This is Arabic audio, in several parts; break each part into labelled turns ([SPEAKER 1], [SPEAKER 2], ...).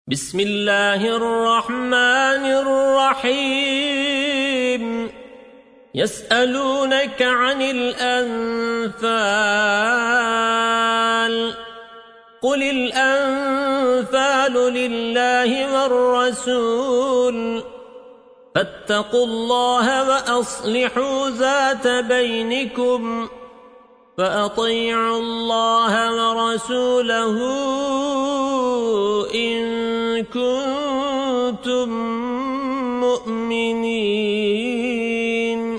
[SPEAKER 1] بسم الله الرحمن الرحيم يسألونك عن الأنفال قل الأنفال لله والرسول فاتقوا الله وأصلحوا ذات بينكم فأطيعوا الله ورسوله إن كنتم مؤمنين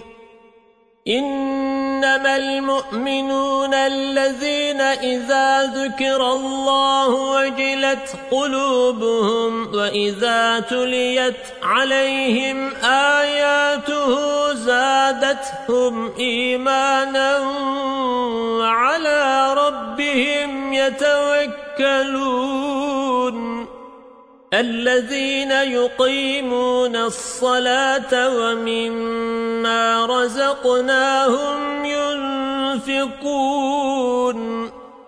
[SPEAKER 1] إنما المؤمنون الذين إذا ذكر الله وجلت قلوبهم وإذا تليت عليهم آياته زادتهم إيمانا وعلى ربهم يتوكلون الذين يقيمون الصلاة ومما رزقناهم ينفقون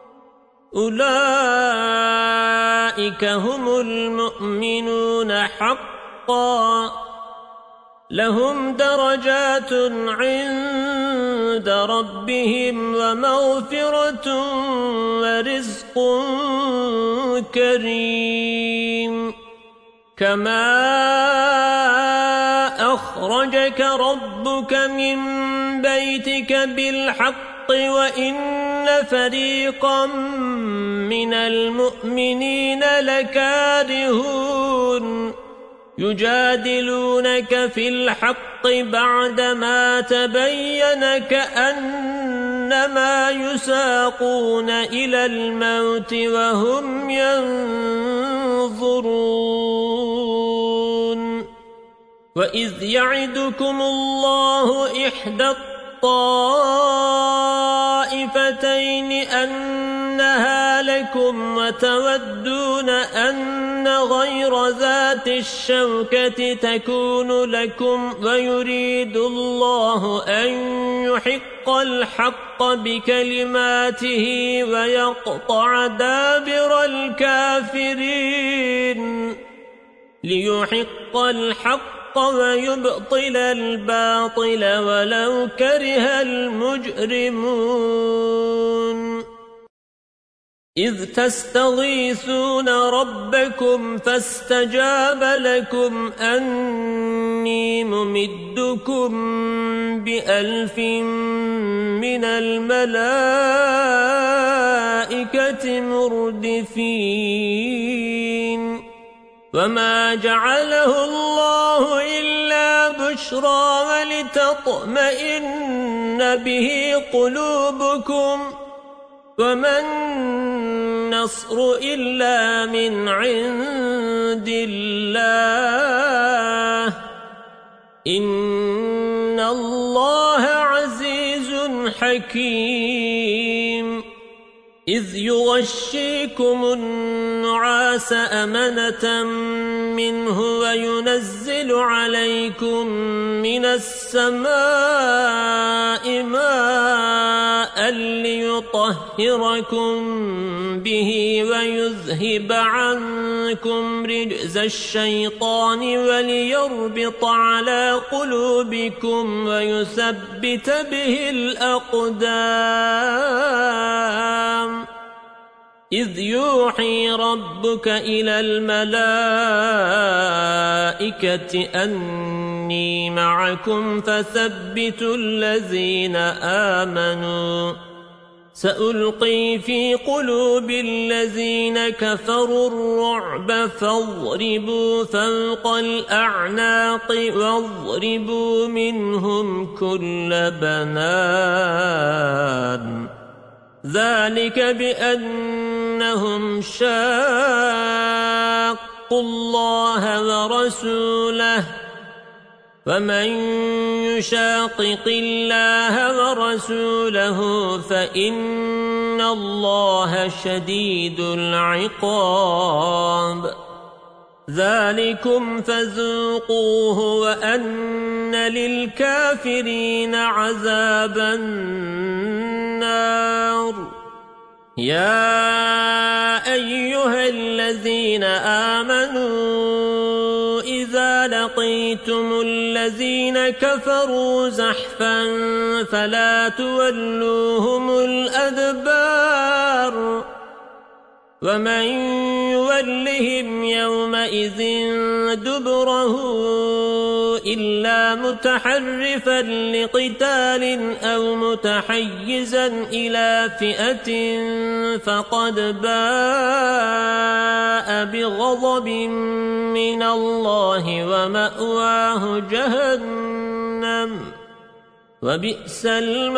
[SPEAKER 1] أولئك هم المؤمنون حقا لهم درجات عند ربهم ومغفرة ورزق كريم كما أخرجك ربك من بيتك بالحق وإن فريقا من المؤمنين لكارهون يجادلونك في الحق بعدما تبين كأنما يساقون إلى الموت وهم ينظرون وإذ يعدكم الله إحدى الطائفتين أنها لكم وتودون أن غير ذات الشوكة تكون لكم ويريد الله أن يحق الحق بكلماته ويقطع دابر الكافرين ليحق الحق ويبطل الباطل ولو كره المجرمون إذ تستغيثون ربكم فاستجاب لكم أني ممدكم ب1000 من الملائكة مردفين وما جعله الله إلا بشرى ولتطمئن به قلوبكم وما النصر إلا من عند الله إن الله عزيز حكيم إذ يغشيكم النعاس أمنة منه وينزل عليكم من السماء ماء ليطهركم به ويذهب عنكم رجز الشيطان وليربط على قلوبكم ويثبت به الأقدام إذ يوحي ربك إلى الملائكة أني معكم فثبتوا الذين آمنوا سألقي في قلوب الذين كفروا الرعب فاضربوا فوق الأعناق واضربوا منهم كل بنان ذلك بأنهم شاقوا الله ورسوله ومن يشاقق الله ورسوله فإن الله شديد العقاب ذلكم فذوقوه وأن للكافرين عذاب النار يا أيها الذين آمنوا إذا لقيتم الذين كفروا زحفا فلا تولوهم الأدبار ومن يولهم يومئذ دبره إلا متحرفا لقتال أو متحيزا إلى فئة فقد باء بغضب من الله ومأواه جهنم وبئس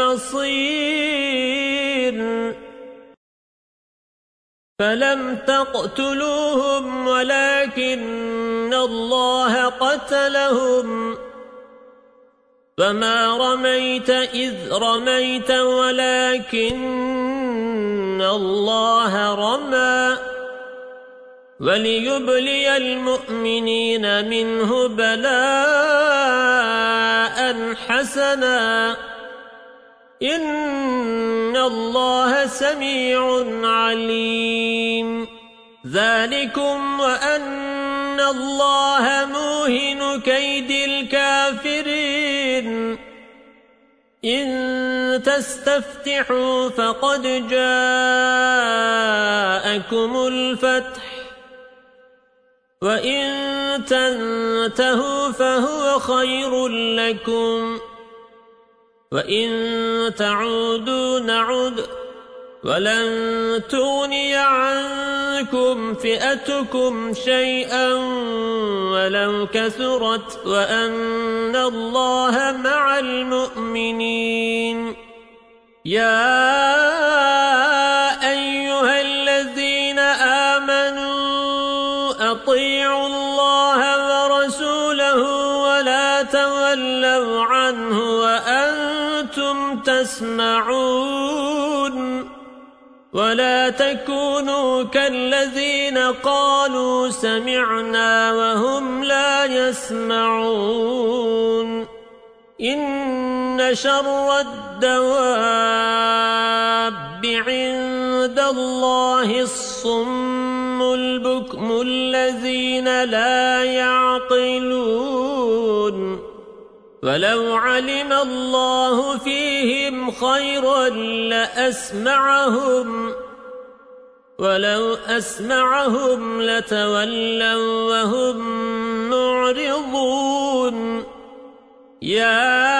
[SPEAKER 1] المصير فلم تقتلوهم ولكن الله قتلهم فما رميت إذ رميت ولكن الله رمى وليبلي المؤمنين منه بلاء حسنا إن الله سميع عليم ذلكم وأن الله موهن كيد الكافرين إن تستفتحوا فقد جاءكم الفتح وإن تنتهوا فهو خير لكم وإن تعودوا نعد ولن تغني عنكم فئتكم شيئا ولو كثرت وأن الله مع المؤمنين يا أيها الذين آمنوا أطيعوا الله ورسوله ولا تولوا عنه وأنتم تسمعون ولا تكونوا كالذين قالوا سمعنا وهم لا يسمعون إن شر الدواب عند الله الصم البكم الذين لا يعقلون ولو علم الله فيهم خيرا لأسمعهم ولو أسمعهم لتولوا وهم معرضون يا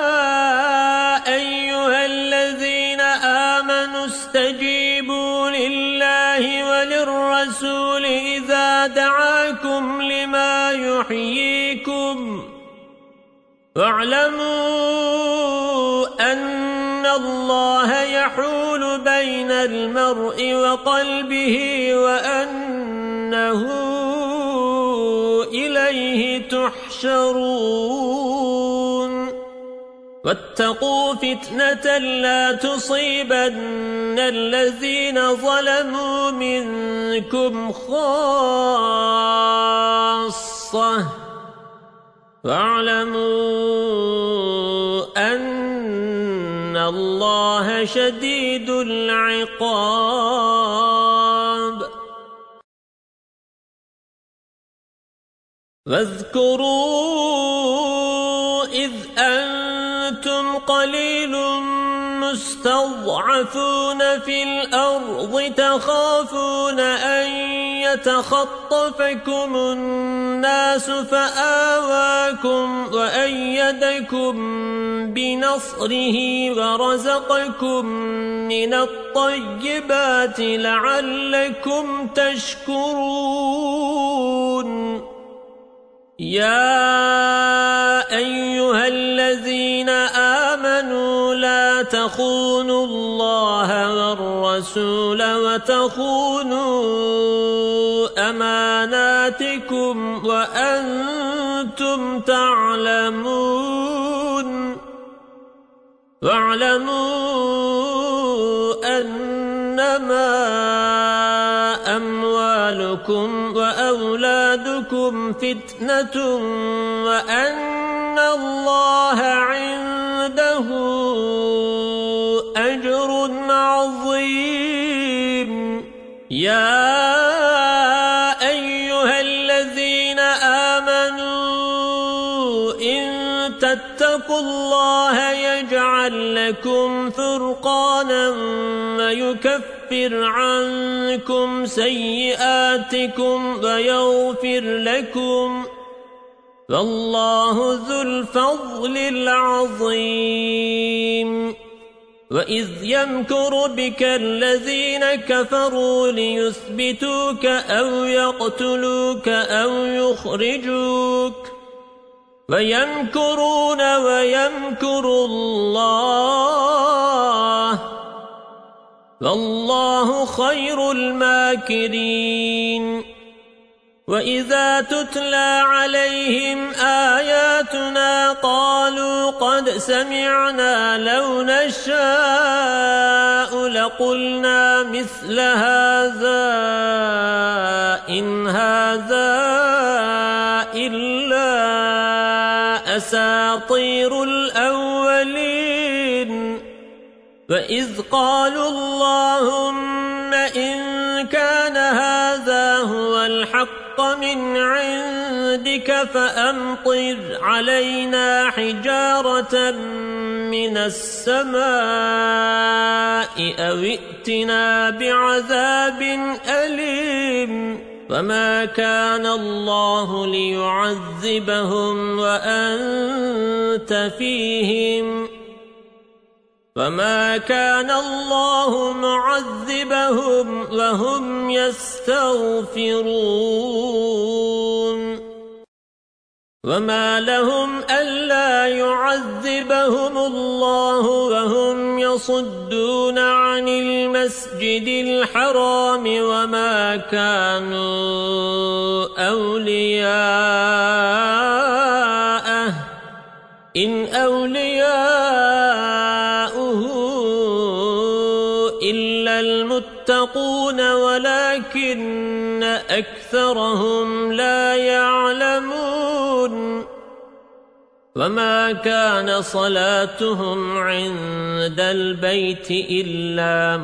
[SPEAKER 1] أيها الذين آمنوا استجيبوا لله وللرسول إذا دعاكم لما يحييكم واعلموا أن الله يحول بين المرء وقلبه وأنه إليه تحشرون واتقوا فتنة لا تصيبن الذين ظلموا منكم خاصة واعلموا أن الله شديد العقاب واذكروا إذ أنتم قليل مستضعفون في الأرض تخافون أن يتخطفكم الناس فآواكم وأيدكم بنصره ورزقكم من الطيبات لعلكم تشكرون يا أيها الذين آمنوا لا تخونوا الله والرسول وتخونوا أماناتكم وأنتم تعلمون واعلموا أنما أموالكم وأولادكم فتنة وأن الله عنده أجر عظيم يا أيها الذين آمنوا إن تتقوا الله يجعل لكم فرقانا ويكفر عنكم سيئاتكم ويغفر لكم والله ذو الفضل العظيم وإذ يمكر بك الذين كفروا ليثبتوك أو يقتلوك أو يخرجوك ويمكرون ويمكر الله والله خير الماكرين وإذا تتلى عليهم آياتنا قالوا قد سمعنا لو نشاء لقلنا مثل هذا إن هذا إلا أساطير الأولين وإذ قالوا اللهم إن كان هذا هو الحق من عندك فأمطر علينا حجارة من السماء أو ائتنا بعذاب أليم وما كان الله ليعذبهم وأنت فيهم وما كان الله معذبهم وهم يستغفرون وما لهم ألا يعذبهم الله وهم يصدون عن المسجد الحرام وما كانوا أولياءه إن أولياؤه إلا المتقون ولكن أكثرهم لا يعلمون وما كان صلاتهم عند البيت إلا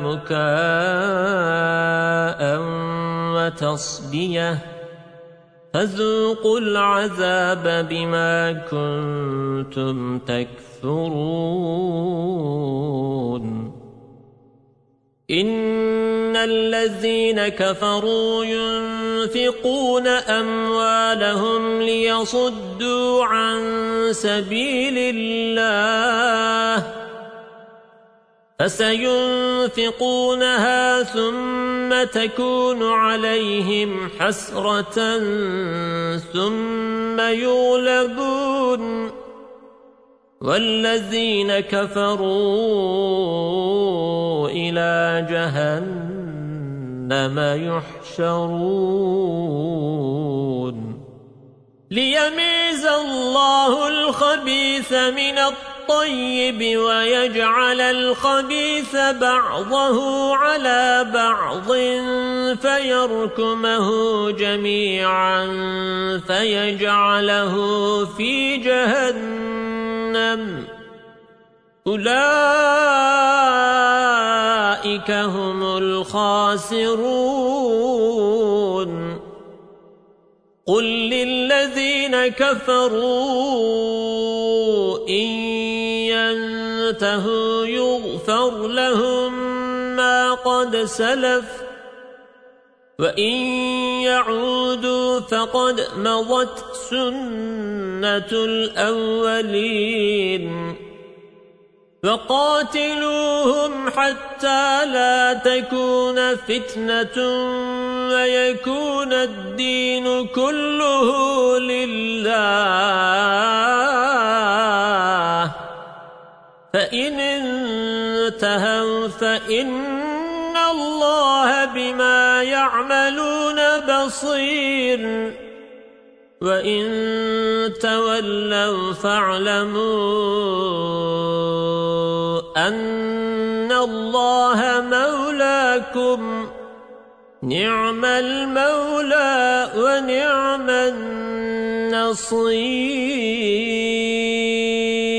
[SPEAKER 1] مكاء وتصدية فذوقوا العذاب بما كنتم تكفرون إن الذين كفروا ينفقون أموالهم ليصدوا عن سبيل الله فسينفقونها ثم تكون عليهم حسرة ثم يغلبون والذين كفروا إلى جهنم يحشرون ليميز الله الخبيث من الطيب ويجعل الخبيث بعضه على بعض فيركمه جميعا فيجعله في جهنم أولئك هم الخاسرون قل للذين كفروا إن ينتهوا يغفر لهم ما قد سلف وإن يعودوا فقد مضت سنة الأولين وقاتلوهم حتى لا تكون فتنة ويكون الدين كله لله فإن انتهوا فإن الله بما يعملون بصير وإن تولوا فاعلموا أن الله مولاكم نعم المولى ونعم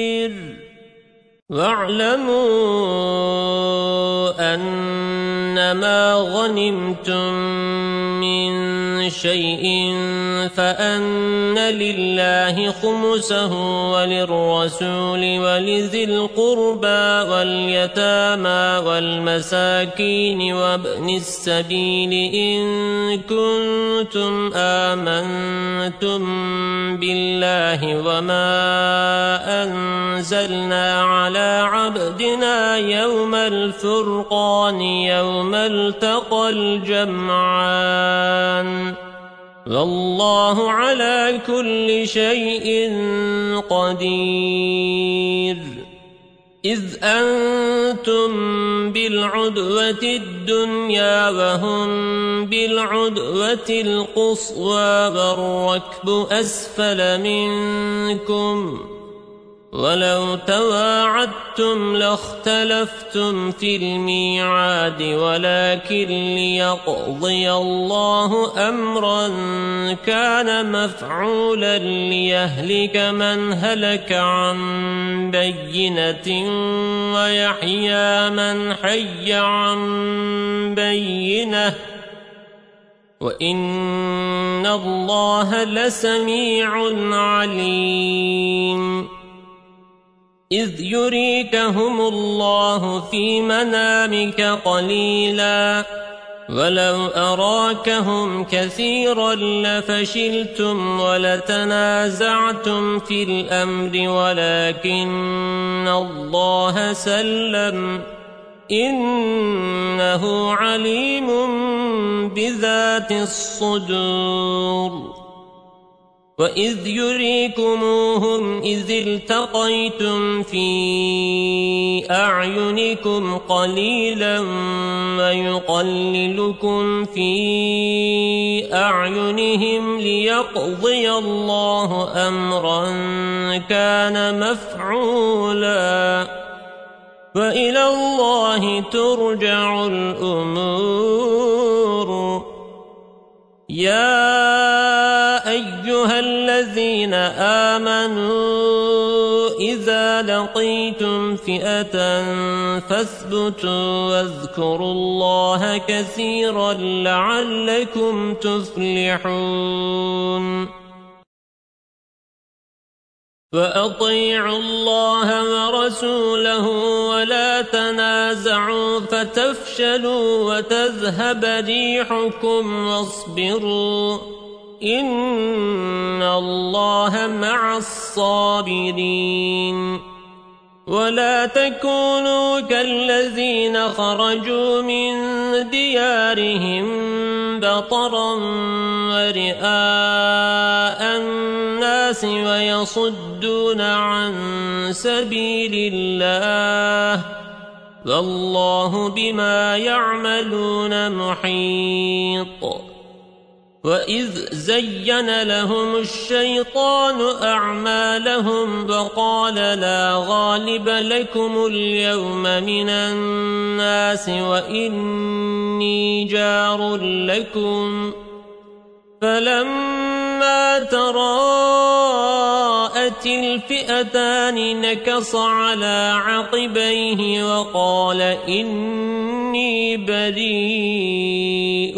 [SPEAKER 1] النصير واعلموا أن ما غنمتم من شيء فأن لله خمسه وللرسول ولذي القربى واليتامى والمساكين وابن السبيل إن كنتم آمنتم بالله وما أنزلنا على عبدنا يوم الفرقان يوم التقى الجمعان والله على كل شيء قدير إذ أنتم بالعدوة الدنيا وهم بالعدوة القصوى والركب أسفل منكم ولو تواعدتم لاختلفتم في الميعاد ولكن ليقضي الله أمرا كان مفعولا ليهلك من هلك عن بينة ويحيى من حي عن بينة وإن الله لسميع عليم إذ يريكهم الله في منامك قليلا ولو أراكهم كثيرا لفشلتم ولتنازعتم في الأمر ولكن الله سلم إنه عليم بذات الصدور وإذ يريكموهم إذ التقيتم في أعينكم قليلا ويقللكم في أعينهم ليقضي الله أمرا كان مفعولا وإلى الله ترجع الأمور يا أيها الذين آمنوا إذا لقيتم فئة فاثبتوا واذكروا الله كثيرا لعلكم تفلحون وأطيعوا الله ورسوله ولا تنازعوا فتفشلوا وتذهب ريحكم واصبروا إن الله مع الصابرين ولا تكونوا كالذين خرجوا من ديارهم بطرا ورئاء الناس ويصدون عن سبيل الله والله بما يعملون محيط وإذ زين لهم الشيطان أعمالهم وقال لا غالب لكم اليوم من الناس وإني جار لكم فلما تراءت الفئتان نكص على عقبيه وقال إني بريء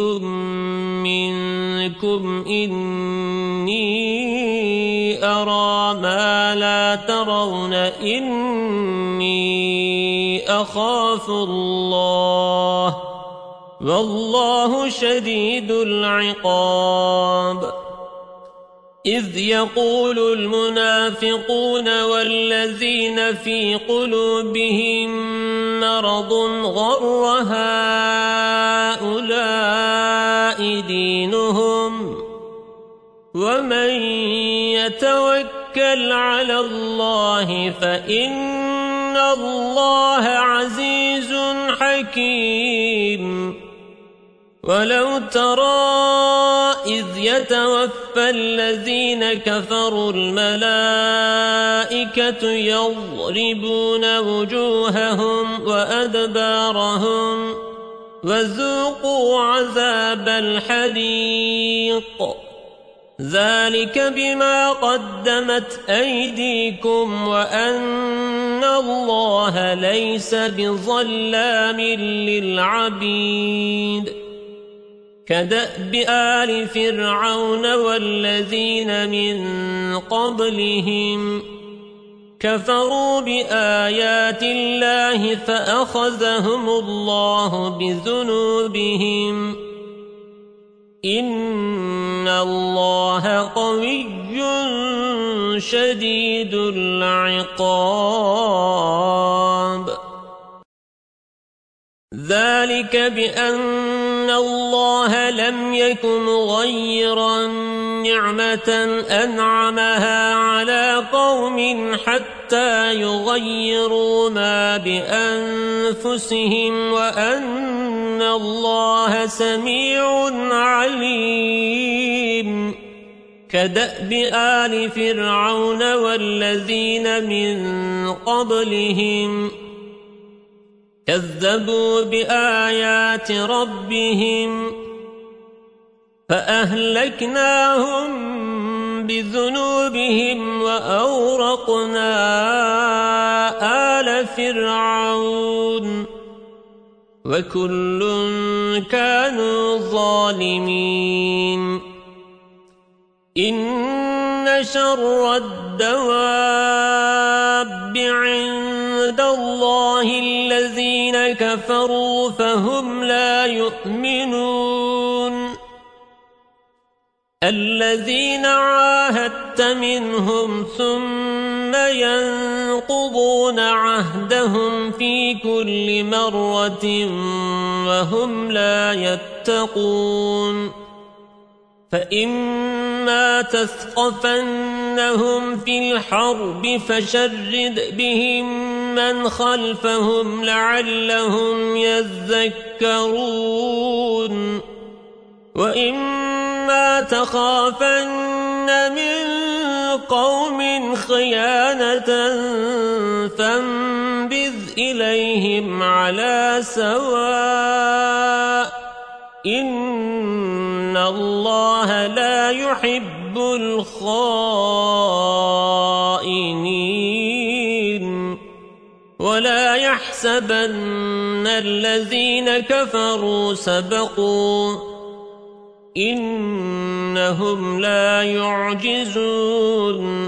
[SPEAKER 1] منكم إني أرى ما لا ترون إني أخاف الله والله شديد العقاب إذ يقول المنافقون والذين في قلوبهم مرض غر هؤلاء دينهم ومن يتوكل على الله فإن الله عزيز حكيم ولو ترى إذ يتوفى الذين كفروا الملائكة يضربون وجوههم وأدبارهم وذوقوا عذاب الحريق ذلك بما قدمت أيديكم وأن إن الله ليس بظلام للعبيد كدأب آل فرعون والذين من قبلهم كفروا بآيات الله فأخذهم الله بذنوبهم إن الله قوي شديد العقاب ذلك بأن الله لم يكن مغيرا نعمة أنعمها على قوم حتى يغيروا ما بأنفسهم وأن الله سميع عليم كدأب آل فرعون والذين من قبلهم كذبوا بآيات ربهم فأهلكناهم بذنوبهم وأورقنا آل فرعون وكل كانوا ظالمين إن شر الدواب عند الله الذين كفروا فهم لا يؤمنون الذين عاهدت منهم ثم ينقضون عهدهم في كل مرة وهم لا يتقون فإما تثقفنهم في الحرب فشرد بهم من خلفهم لعلهم يذكرون وإما تخافن من قوم خيانة فانبذ إليهم على سواء إن الله لا يحب الخائنين ولا يحسبن الذين كفروا سبقوا إنهم لا يعجزون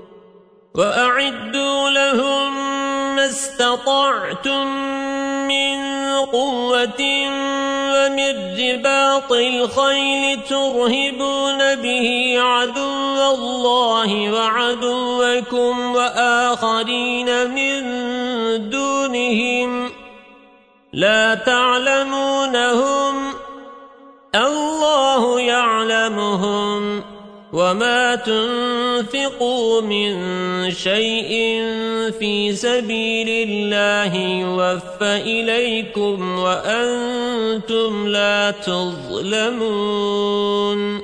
[SPEAKER 1] وأعدوا لهم ما استطعتم من قوة ومن رباط الخيل ترهبون به عدو الله وعدوكم وآخرين من دونهم لا تعلمونهم الله يعلمهم وما تنفقوا من شيء في سبيل الله يوفى إليكم وأنتم لا تظلمون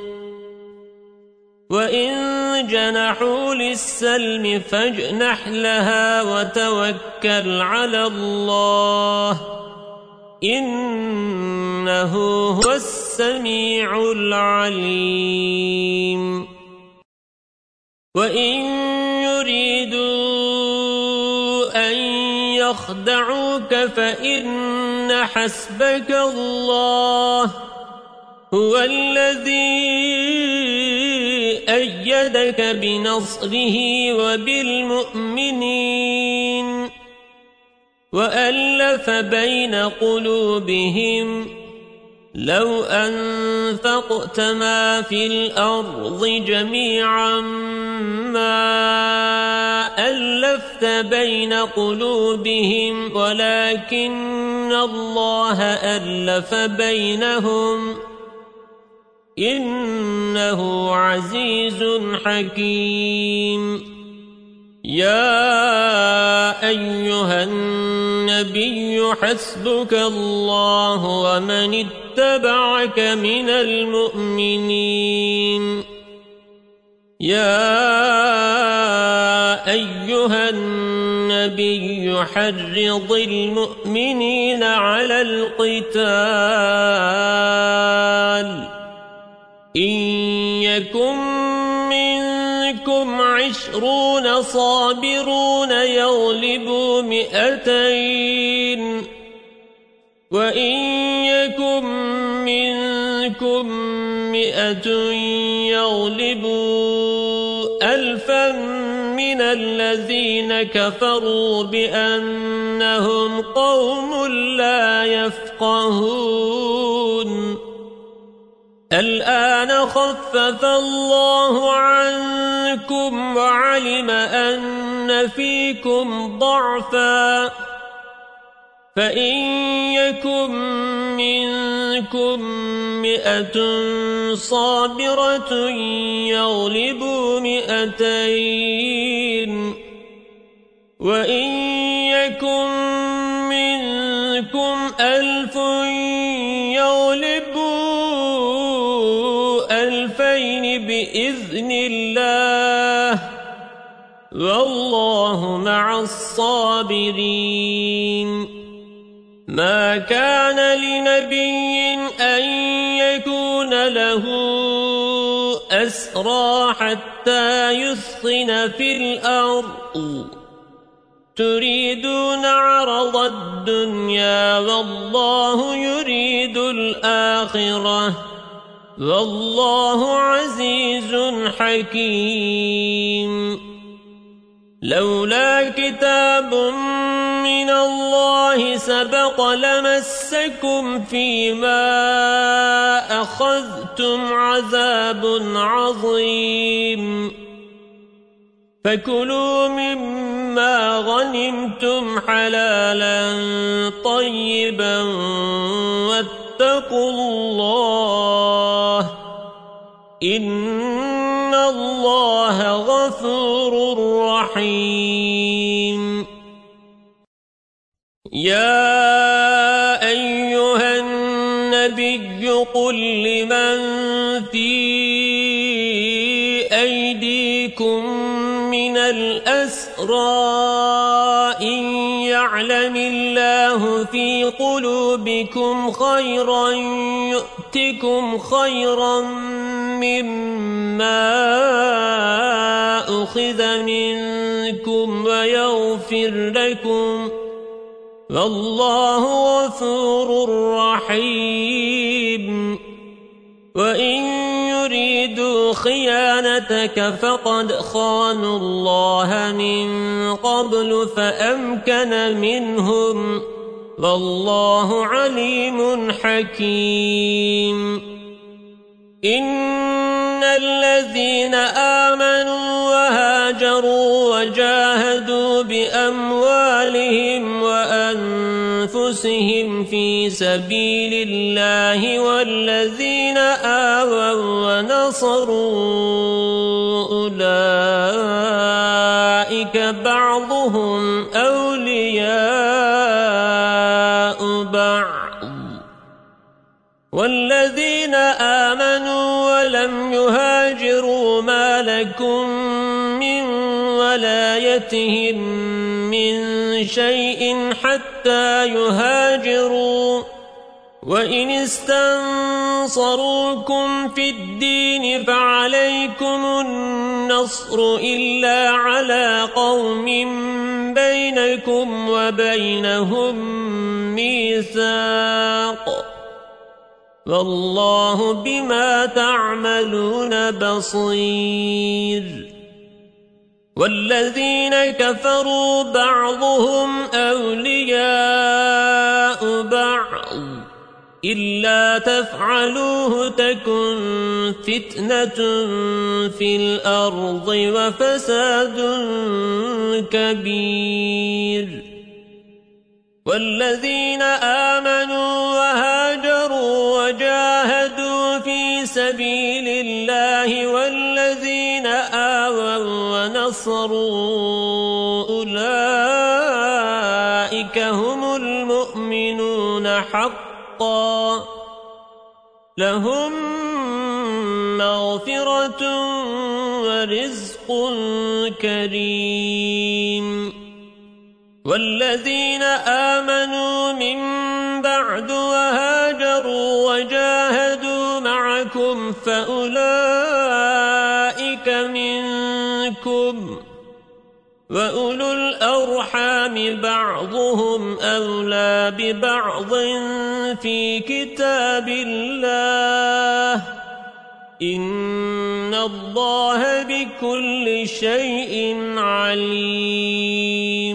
[SPEAKER 1] وإن جنحوا للسلم فاجنح لها وتوكل على الله إنه هو السميع العليم وإن يريدوا أن يخدعوك فإن حسبك الله هو الذي أيدك بنصره وبالمؤمنين وألف بين قلوبهم لو أنفقت ما في الأرض جميعا ما ألفت بين قلوبهم ولكن الله ألف بينهم إنه عزيز حكيم يا أيها النبي حسبك الله ومن اتبعك من المؤمنين يا أيها النبي حرض المؤمنين على القتال إن يكن يكن 20 صابرون يغلبوا 200 وإن يكن منكم 100 يغلبوا 1000 من الذين كفروا بأنهم قوم لا يفقهون الآن خفف الله عنكم وعلم أن فيكم ضعفا فإن يكن منكم 100 صابرة يغلبوا 200 وإن يكن منكم 1000 يغلبوا 2000 بإذن الله والله مع الصابرين ما كان لنبي أن يكون له أسرى حتى يثخن في الأرض تريدون عرض الدنيا والله يريد الآخرة والله عزيز حكيم لولا كتاب من الله سبق لمسكم فيما أخذتم عذاب عظيم فكلوا مما غنمتم حلالا طيبا واتقوا الله إن الله غفور رحيم يا أيها النبي قل لمن في أيديكم من الأسرى إن يعلم الله في قلوبكم خيرا يؤتكم خيرا مما أخذ منكم ويغفر لكم والله غفور رحيم وإن يريدوا خيانتك فقد خانوا الله من قبل فأمكن منهم والله عليم حكيم إن الذين آمنوا وهاجروا وجاهدوا بأموالهم وأنفسهم في سبيل الله والذين آووا ونصروا أولئك بعضهم أولياء بعض والذين آمنوا ولم يهاجروا ما لكم من ولايتهم من شيء حتى يهاجروا وإن استنصروكم في الدين فعليكم النصر إلا على قوم بينكم وبينهم ميثاق والله بما تعملون بصير والذين كفروا بعضهم أولياء بعض إلا تفعلوه تكن فتنة في الأرض وفساد كبير والذين آمنوا وهاجروا وجاهدوا في سبيل الله والذين آووا ونصروا أولئك هم المؤمنون حقا لهم مغفرة ورزق كريم والذين آمنوا من بعد وهاجروا وجاهدوا معكم فأولئك منكم منكم وأولو الأرحام بعضهم أولى ببعض في كتاب الله إن الله بكل شيء عليم